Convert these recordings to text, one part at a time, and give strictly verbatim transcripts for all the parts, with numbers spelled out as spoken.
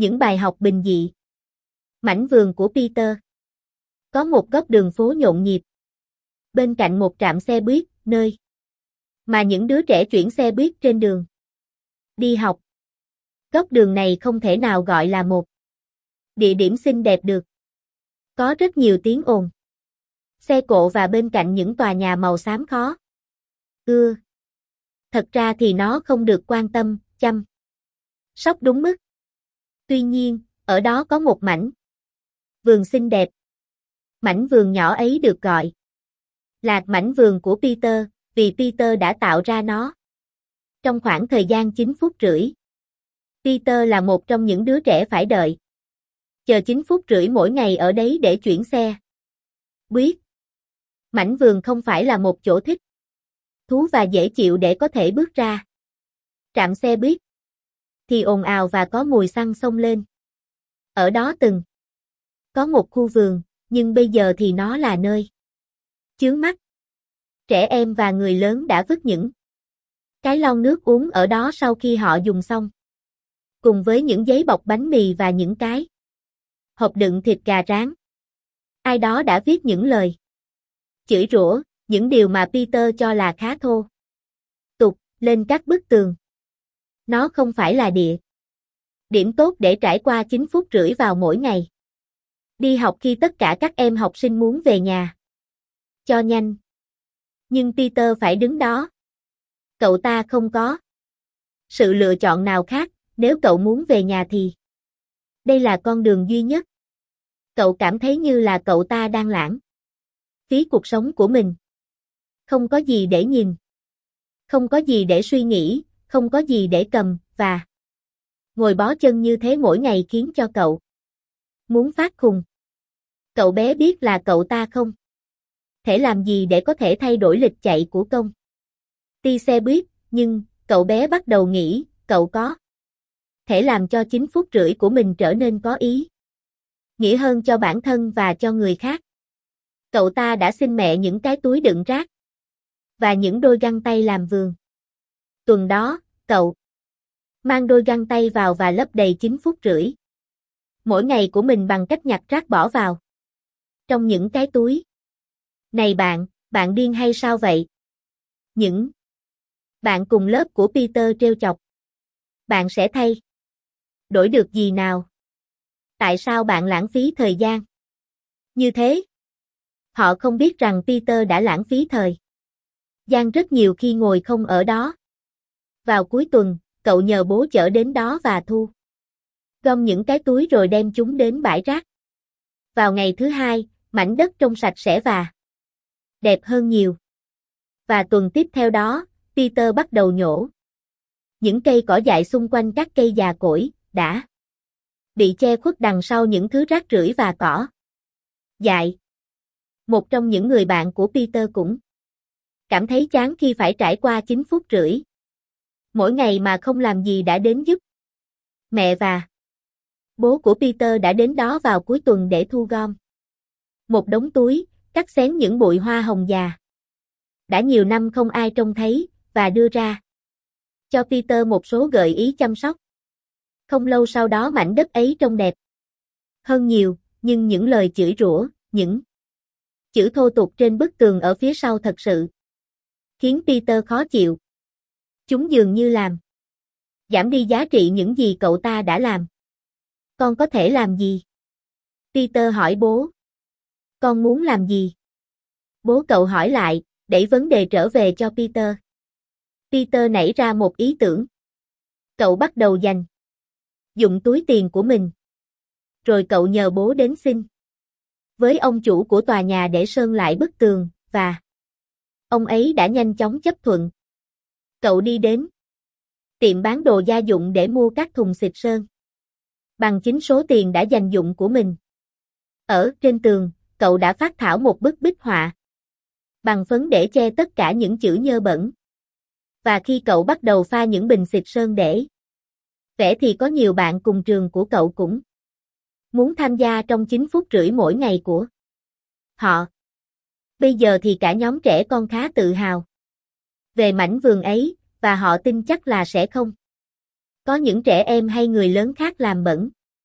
Những bài học bình dị. Mảnh vườn của Peter. Có một góc đường phố nhộn nhịp. Bên cạnh một trạm xe buýt, nơi mà những đứa trẻ chuyển xe buýt trên đường đi học. Góc đường này không thể nào gọi là một địa điểm xinh đẹp được. Có rất nhiều tiếng ồn, xe cộ và bên cạnh những tòa nhà màu xám khó ưa. Thật ra thì nó không được quan tâm, chăm sóc đúng mức. Tuy nhiên, ở đó có một mảnh vườn xinh đẹp. Mảnh vườn nhỏ ấy được gọi là mảnh vườn của Peter, vì Peter đã tạo ra nó. Trong khoảng thời gian chín phút rưỡi, Peter là một trong những đứa trẻ phải đợi chờ chín phút rưỡi mỗi ngày ở đấy để chuyển xe buýt. Mảnh vườn không phải là một chỗ thích thú và dễ chịu để có thể bước ra. Trạm xe buýt thì ồn ào và có mùi xăng xông lên. Ở đó từng có một khu vườn, nhưng bây giờ thì nó là nơi chướng mắt. Trẻ em và người lớn đã vứt những cái lon nước uống ở đó sau khi họ dùng xong, cùng với những giấy bọc bánh mì và những cái hộp đựng thịt gà rán. Ai đó đã viết những lời chửi rủa, những điều mà Peter cho là khá thô tục, lên các bức tường. Nó không phải là địa điểm tốt để trải qua chín phút rưỡi vào mỗi ngày đi học khi tất cả các em học sinh muốn về nhà cho nhanh. Nhưng Peter phải đứng đó. Cậu ta không có sự lựa chọn nào khác, nếu cậu muốn về nhà thì đây là con đường duy nhất. Cậu cảm thấy như là cậu ta đang lãng phí cuộc sống của mình. Không có gì để nhìn, không có gì để suy nghĩ, không có gì để cầm, và ngồi bó chân như thế mỗi ngày khiến cho cậu muốn phát khùng. Cậu bé biết là cậu ta không thể làm gì để có thể thay đổi lịch chạy của công ty xe buýt, nhưng cậu bé bắt đầu nghĩ cậu có thể làm cho chín phút rưỡi của mình trở nên có ý nghĩa hơn cho bản thân và cho người khác. Cậu ta đã xin mẹ những cái túi đựng rác và những đôi găng tay làm vườn. Tuần đó, cậu mang đôi găng tay vào và lấp đầy chín phút rưỡi mỗi ngày của mình bằng cách nhặt rác bỏ vào trong những cái túi. Này bạn, bạn điên hay sao vậy? Những bạn cùng lớp của Peter trêu chọc. Bạn sẽ thay đổi được gì nào? Tại sao bạn lãng phí thời gian như thế? Họ không biết rằng Peter đã lãng phí thời gian rất nhiều khi ngồi không ở đó. Vào cuối tuần, cậu nhờ bố chở đến đó và thu gom những cái túi rồi đem chúng đến bãi rác. Vào ngày thứ hai, mảnh đất trông sạch sẽ và đẹp hơn nhiều. Và tuần tiếp theo đó, Peter bắt đầu nhổ những cây cỏ dại xung quanh các cây già cỗi đã bị che khuất đằng sau những thứ rác rưởi và cỏ dại. Một trong những người bạn của Peter cũng cảm thấy chán khi phải trải qua chín phút rưỡi mỗi ngày mà không làm gì đã đến giúp. Mẹ và bố của Peter đã đến đó vào cuối tuần để thu gom một đống túi, cắt xén những bụi hoa hồng già đã nhiều năm không ai trông thấy, và đưa ra cho Peter một số gợi ý chăm sóc. Không lâu sau đó mảnh đất ấy trông đẹp hơn nhiều, nhưng những lời chửi rủa, những chữ thô tục trên bức tường ở phía sau thật sự khiến Peter khó chịu. Chúng dường như làm giảm đi giá trị những gì cậu ta đã làm. Con có thể làm gì? Peter hỏi bố. Con muốn làm gì? Bố cậu hỏi lại, đẩy vấn đề trở về cho Peter. Peter nảy ra một ý tưởng. Cậu bắt đầu dành dụng túi tiền của mình. Rồi cậu nhờ bố đến xin với ông chủ của tòa nhà để sơn lại bức tường, và ông ấy đã nhanh chóng chấp thuận. Cậu đi đến tiệm bán đồ gia dụng để mua các thùng xịt sơn bằng chính số tiền đã dành dụng của mình. Ở trên tường, cậu đã phác thảo một bức bích họa bằng phấn để che tất cả những chữ nhơ bẩn. Và khi cậu bắt đầu pha những bình xịt sơn để vẽ thì có nhiều bạn cùng trường của cậu cũng muốn tham gia trong chín phút rưỡi mỗi ngày của họ. Bây giờ thì cả nhóm trẻ con khá tự hào về mảnh vườn ấy, và họ tin chắc là sẽ không có những trẻ em hay người lớn khác làm bẩn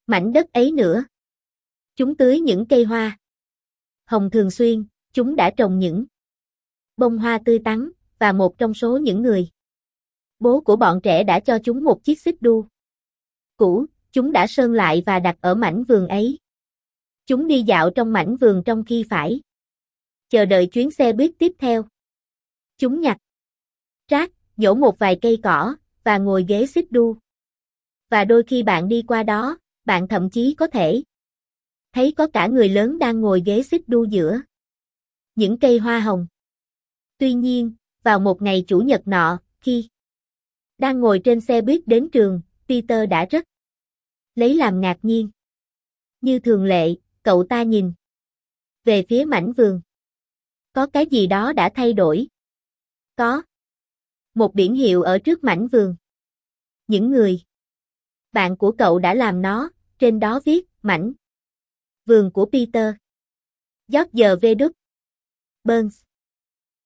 Mảnh đất ấy nữa. Chúng tưới những cây hoa hồng thường xuyên, chúng đã trồng những bông hoa tươi tắn, và một trong số những người bố của bọn trẻ đã cho chúng một chiếc xích đu cũ, chúng đã sơn lại và đặt ở mảnh vườn ấy. Chúng đi dạo trong mảnh vườn trong khi phải chờ đợi chuyến xe buýt tiếp theo. Chúng nhặt rác, nhổ một vài cây cỏ, và ngồi ghế xích đu. Và đôi khi bạn đi qua đó, bạn thậm chí có thể thấy có cả người lớn đang ngồi ghế xích đu giữa những cây hoa hồng. Tuy nhiên, vào một ngày chủ nhật nọ, khi đang ngồi trên xe buýt đến trường, Peter đã rất lấy làm ngạc nhiên. Như thường lệ, cậu ta nhìn về phía mảnh vườn. Có cái gì đó đã thay đổi. Có một biển hiệu ở trước mảnh vườn. Những người bạn của cậu đã làm nó, trên đó viết, mảnh vườn của Peter. George W. Burns.